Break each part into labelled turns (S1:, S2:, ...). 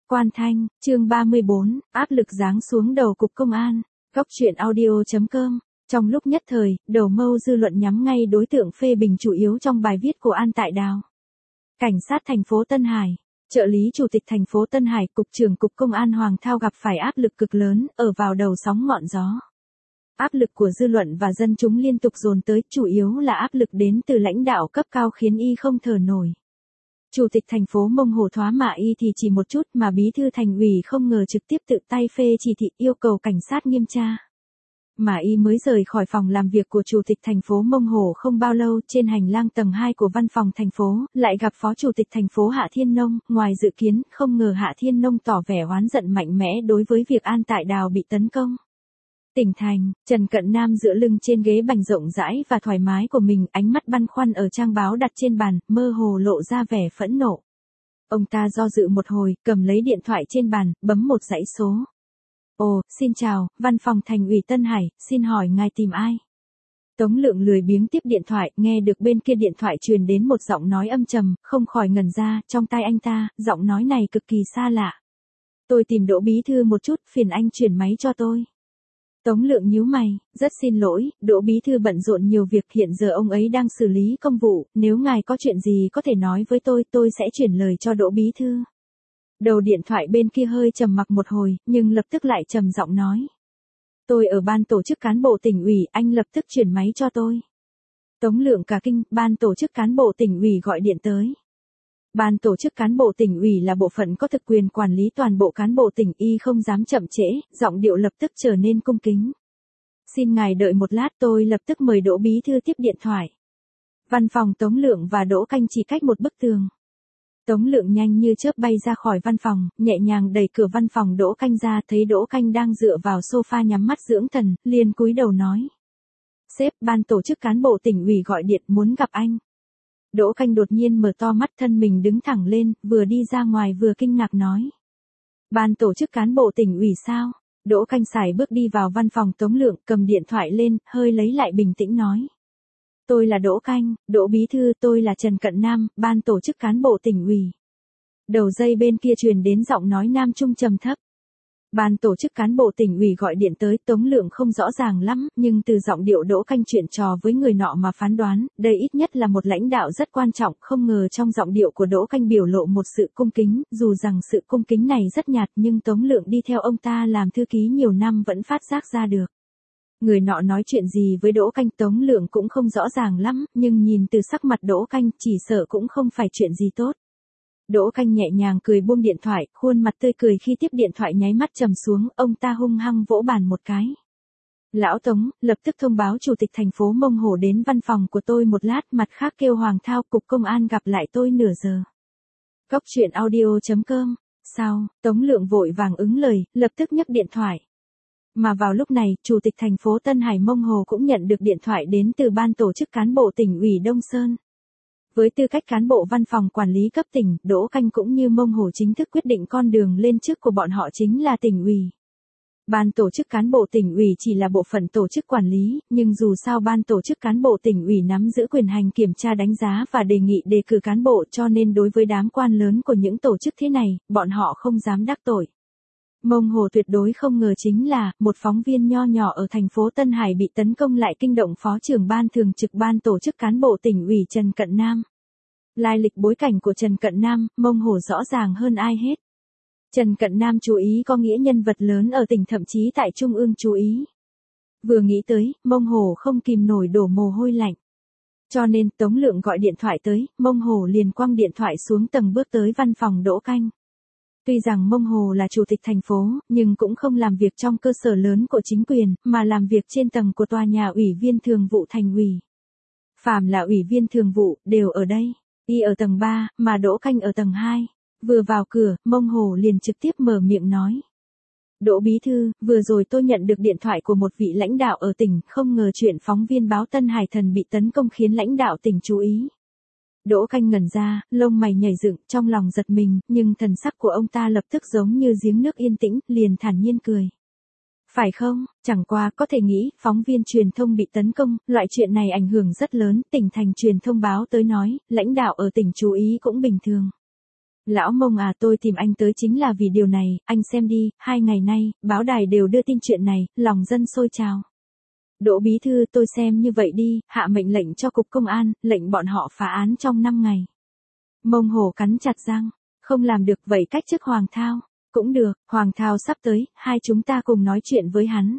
S1: Quan Thanh, chương 34, áp lực giáng xuống đầu cục công an. Góc truyện audio.com. Trong lúc nhất thời, đầu mâu dư luận nhắm ngay đối tượng phê bình chủ yếu trong bài viết của An Tại Đào. Cảnh sát thành phố Tân Hải, trợ lý chủ tịch thành phố Tân Hải, cục trưởng cục công an Hoàng Thao gặp phải áp lực cực lớn, ở vào đầu sóng ngọn gió. Áp lực của dư luận và dân chúng liên tục dồn tới, chủ yếu là áp lực đến từ lãnh đạo cấp cao khiến y không thở nổi. Chủ tịch thành phố Mông Hồ thoá mạ y thì chỉ một chút mà bí thư thành ủy không ngờ trực tiếp tự tay phê chỉ thị yêu cầu cảnh sát nghiêm tra. Mà y mới rời khỏi phòng làm việc của chủ tịch thành phố Mông Hồ không bao lâu, trên hành lang tầng 2 của văn phòng thành phố, lại gặp phó chủ tịch thành phố Hạ Thiên Nông. Ngoài dự kiến, không ngờ Hạ Thiên Nông tỏ vẻ oán giận mạnh mẽ đối với việc An Tại Đào bị tấn công. Tỉnh thành, Trần Cận Nam dựa lưng trên ghế bành rộng rãi và thoải mái của mình, ánh mắt băn khoăn ở trang báo đặt trên bàn, mơ hồ lộ ra vẻ phẫn nộ. Ông ta do dự một hồi, cầm lấy điện thoại trên bàn, bấm một dãy số. Ồ, xin chào, văn phòng thành ủy Tân Hải, xin hỏi ngài tìm ai? Tống Lượng lười biếng tiếp điện thoại, nghe được bên kia điện thoại truyền đến một giọng nói âm trầm, không khỏi ngẩn ra, trong tai anh ta, giọng nói này cực kỳ xa lạ. Tôi tìm Đỗ bí thư một chút, phiền anh chuyển máy cho tôi. Tống Lượng nhíu mày, rất xin lỗi, Đỗ bí thư bận rộn nhiều việc, hiện giờ ông ấy đang xử lý công vụ, nếu ngài có chuyện gì có thể nói với tôi sẽ chuyển lời cho Đỗ bí thư. Đầu điện thoại bên kia hơi trầm mặc một hồi, nhưng lập tức lại trầm giọng nói. Tôi ở ban tổ chức cán bộ tỉnh ủy, anh lập tức chuyển máy cho tôi. Tống Lượng cả kinh, ban tổ chức cán bộ tỉnh ủy gọi điện tới. Ban tổ chức cán bộ tỉnh ủy là bộ phận có thực quyền quản lý toàn bộ cán bộ tỉnh, y không dám chậm trễ, giọng điệu lập tức trở nên cung kính. Xin ngài đợi một lát, tôi lập tức mời Đỗ bí thư tiếp điện thoại. Văn phòng Tống Lượng và Đỗ Canh chỉ cách một bức tường. Tống Lượng nhanh như chớp bay ra khỏi văn phòng, nhẹ nhàng đẩy cửa văn phòng Đỗ Canh ra, thấy Đỗ Canh đang dựa vào sofa nhắm mắt dưỡng thần, liền cúi đầu nói. Sếp, ban tổ chức cán bộ tỉnh ủy gọi điện muốn gặp anh. Đỗ Canh đột nhiên mở to mắt, thân mình đứng thẳng lên, vừa đi ra ngoài vừa kinh ngạc nói. Ban tổ chức cán bộ tỉnh ủy sao? Đỗ Canh sải bước đi vào văn phòng Tống Lượng, cầm điện thoại lên, hơi lấy lại bình tĩnh nói. Tôi là Đỗ Canh, Đỗ bí thư, tôi là Trần Cận Nam, ban tổ chức cán bộ tỉnh ủy. Đầu dây bên kia truyền đến giọng nói nam trung trầm thấp. Ban tổ chức cán bộ tỉnh ủy gọi điện tới, Tống Lượng không rõ ràng lắm, nhưng từ giọng điệu Đỗ Canh chuyện trò với người nọ mà phán đoán, đây ít nhất là một lãnh đạo rất quan trọng, không ngờ trong giọng điệu của Đỗ Canh biểu lộ một sự cung kính, dù rằng sự cung kính này rất nhạt nhưng Tống Lượng đi theo ông ta làm thư ký nhiều năm vẫn phát giác ra được. Người nọ nói chuyện gì với Đỗ Canh Tống Lượng cũng không rõ ràng lắm, nhưng nhìn từ sắc mặt Đỗ Canh chỉ sợ cũng không phải chuyện gì tốt. Đỗ Canh nhẹ nhàng cười buông điện thoại, khuôn mặt tươi cười khi tiếp điện thoại nháy mắt trầm xuống, ông ta hung hăng vỗ bàn một cái. Lão Tống, lập tức thông báo chủ tịch thành phố Mông Hồ đến văn phòng của tôi một lát, mặt khác kêu Hoàng Thao cục công an gặp lại tôi nửa giờ. Góc truyện audio.com. Sao? Tống Lượng vội vàng ứng lời, lập tức nhấc điện thoại. Mà vào lúc này, chủ tịch thành phố Tân Hải Mông Hồ cũng nhận được điện thoại đến từ ban tổ chức cán bộ tỉnh ủy Đông Sơn. Với tư cách cán bộ văn phòng quản lý cấp tỉnh, Đỗ Canh cũng như Mông Hồ chính thức quyết định con đường lên chức của bọn họ chính là tỉnh ủy. Ban tổ chức cán bộ tỉnh ủy chỉ là bộ phận tổ chức quản lý, nhưng dù sao ban tổ chức cán bộ tỉnh ủy nắm giữ quyền hành kiểm tra đánh giá và đề nghị đề cử cán bộ, cho nên đối với đám quan lớn của những tổ chức thế này, bọn họ không dám đắc tội. Mông Hồ tuyệt đối không ngờ chính là, một phóng viên nho nhỏ ở thành phố Tân Hải bị tấn công lại kinh động phó trưởng ban thường trực ban tổ chức cán bộ tỉnh ủy Trần Cận Nam. Lai lịch bối cảnh của Trần Cận Nam, Mông Hồ rõ ràng hơn ai hết. Trần Cận Nam chú ý có nghĩa nhân vật lớn ở tỉnh, thậm chí tại Trung ương chú ý. Vừa nghĩ tới, Mông Hồ không kìm nổi đổ mồ hôi lạnh. Cho nên Tống Lượng gọi điện thoại tới, Mông Hồ liền quăng điện thoại xuống tầng bước tới văn phòng Đỗ Canh. Tuy rằng Mông Hồ là chủ tịch thành phố, nhưng cũng không làm việc trong cơ sở lớn của chính quyền, mà làm việc trên tầng của tòa nhà ủy viên thường vụ thành ủy. Phàm là ủy viên thường vụ, đều ở đây. Y ở tầng 3, mà Đỗ Canh ở tầng 2. Vừa vào cửa, Mông Hồ liền trực tiếp mở miệng nói. Đỗ bí thư, vừa rồi tôi nhận được điện thoại của một vị lãnh đạo ở tỉnh, không ngờ chuyện phóng viên báo Tân Hải Thần bị tấn công khiến lãnh đạo tỉnh chú ý. Đỗ Canh ngẩn ra, lông mày nhảy dựng, trong lòng giật mình, nhưng thần sắc của ông ta lập tức giống như giếng nước yên tĩnh, liền thản nhiên cười. Phải không, chẳng qua có thể nghĩ, phóng viên truyền thông bị tấn công, loại chuyện này ảnh hưởng rất lớn, tỉnh thành truyền thông báo tới nói, lãnh đạo ở tỉnh chú ý cũng bình thường. Lão Mông à, tôi tìm anh tới chính là vì điều này, anh xem đi, 2 ngày nay, báo đài đều đưa tin chuyện này, lòng dân sôi trào. Đỗ bí thư, tôi xem như vậy đi, hạ mệnh lệnh cho cục công an, lệnh bọn họ phá án trong 5 ngày. Mông Hổ cắn chặt răng, không làm được vậy cách chức Hoàng Thao. Cũng được, Hoàng Thao sắp tới, hai chúng ta cùng nói chuyện với hắn.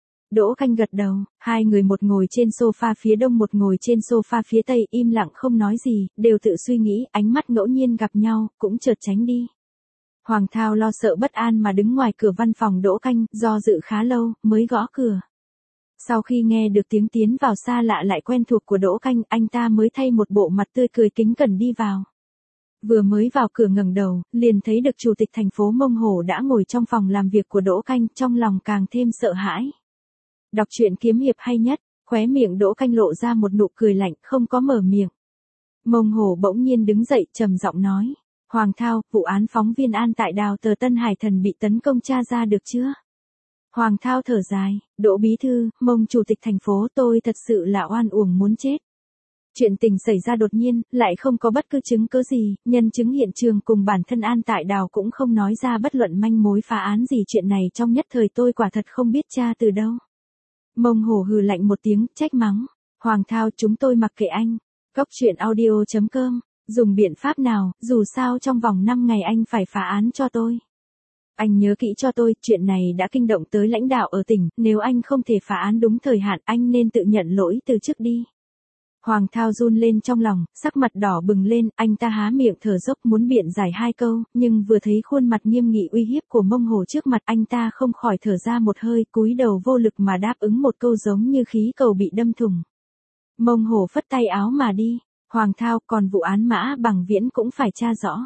S1: Đỗ Khanh gật đầu, hai người một ngồi trên sofa phía đông một ngồi trên sofa phía tây im lặng không nói gì, đều tự suy nghĩ, ánh mắt ngẫu nhiên gặp nhau, cũng chợt tránh đi. Hoàng Thao lo sợ bất an mà đứng ngoài cửa văn phòng Đỗ Khanh, do dự khá lâu, mới gõ cửa. Sau khi nghe được tiếng tiến vào xa lạ lại quen thuộc của Đỗ Khanh, anh ta mới thay một bộ mặt tươi cười kính cẩn đi vào. Vừa mới vào cửa ngẩng đầu, liền thấy được chủ tịch thành phố Mông Hổ đã ngồi trong phòng làm việc của Đỗ Khanh, trong lòng càng thêm sợ hãi. Đọc truyện kiếm hiệp hay nhất, khóe miệng Đỗ Khanh lộ ra một nụ cười lạnh, không có mở miệng. Mông Hổ bỗng nhiên đứng dậy, trầm giọng nói, Hoàng Thao, vụ án phóng viên An tại đào tờ Tân Hải Thần bị tấn công tra ra được chưa? Hoàng Thao thở dài, Đỗ bí thư, Mông chủ tịch thành phố, tôi thật sự là oan uổng muốn chết. Chuyện tình xảy ra đột nhiên, lại không có bất cứ chứng cứ gì, nhân chứng hiện trường cùng bản thân An tại đào cũng không nói ra bất luận manh mối phá án gì, chuyện này trong nhất thời tôi quả thật không biết tra từ đâu. Mông Hổ hừ lạnh một tiếng, trách mắng, Hoàng Thao, chúng tôi mặc kệ anh. Góc truyện audio.com, dùng biện pháp nào, dù sao trong vòng 5 ngày anh phải phá án cho tôi. Anh nhớ kỹ cho tôi, chuyện này đã kinh động tới lãnh đạo ở tỉnh, nếu anh không thể phá án đúng thời hạn, anh nên tự nhận lỗi từ trước đi. Hoàng Thao run lên trong lòng, sắc mặt đỏ bừng lên, anh ta há miệng thở dốc muốn biện giải 2 câu, nhưng vừa thấy khuôn mặt nghiêm nghị uy hiếp của Mông Hổ trước mặt, anh ta không khỏi thở ra một hơi, cúi đầu vô lực mà đáp ứng một câu giống như khí cầu bị đâm thủng. Mông Hổ phất tay áo mà đi, Hoàng Thao, còn vụ án Mã Bằng Viễn cũng phải tra rõ.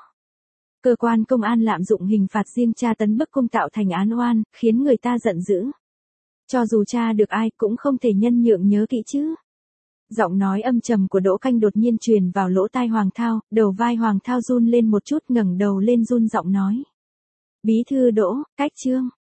S1: Cơ quan công an lạm dụng hình phạt riêng tra tấn bức cung tạo thành án oan, khiến người ta giận dữ. Cho dù tra được ai cũng không thể nhân nhượng nhớ kỹ chứ. Giọng nói âm trầm của Đỗ Khanh đột nhiên truyền vào lỗ tai Hoàng Thao, đầu vai Hoàng Thao run lên một chút, ngẩng đầu lên run giọng nói. Bí thư Đỗ, cách chương.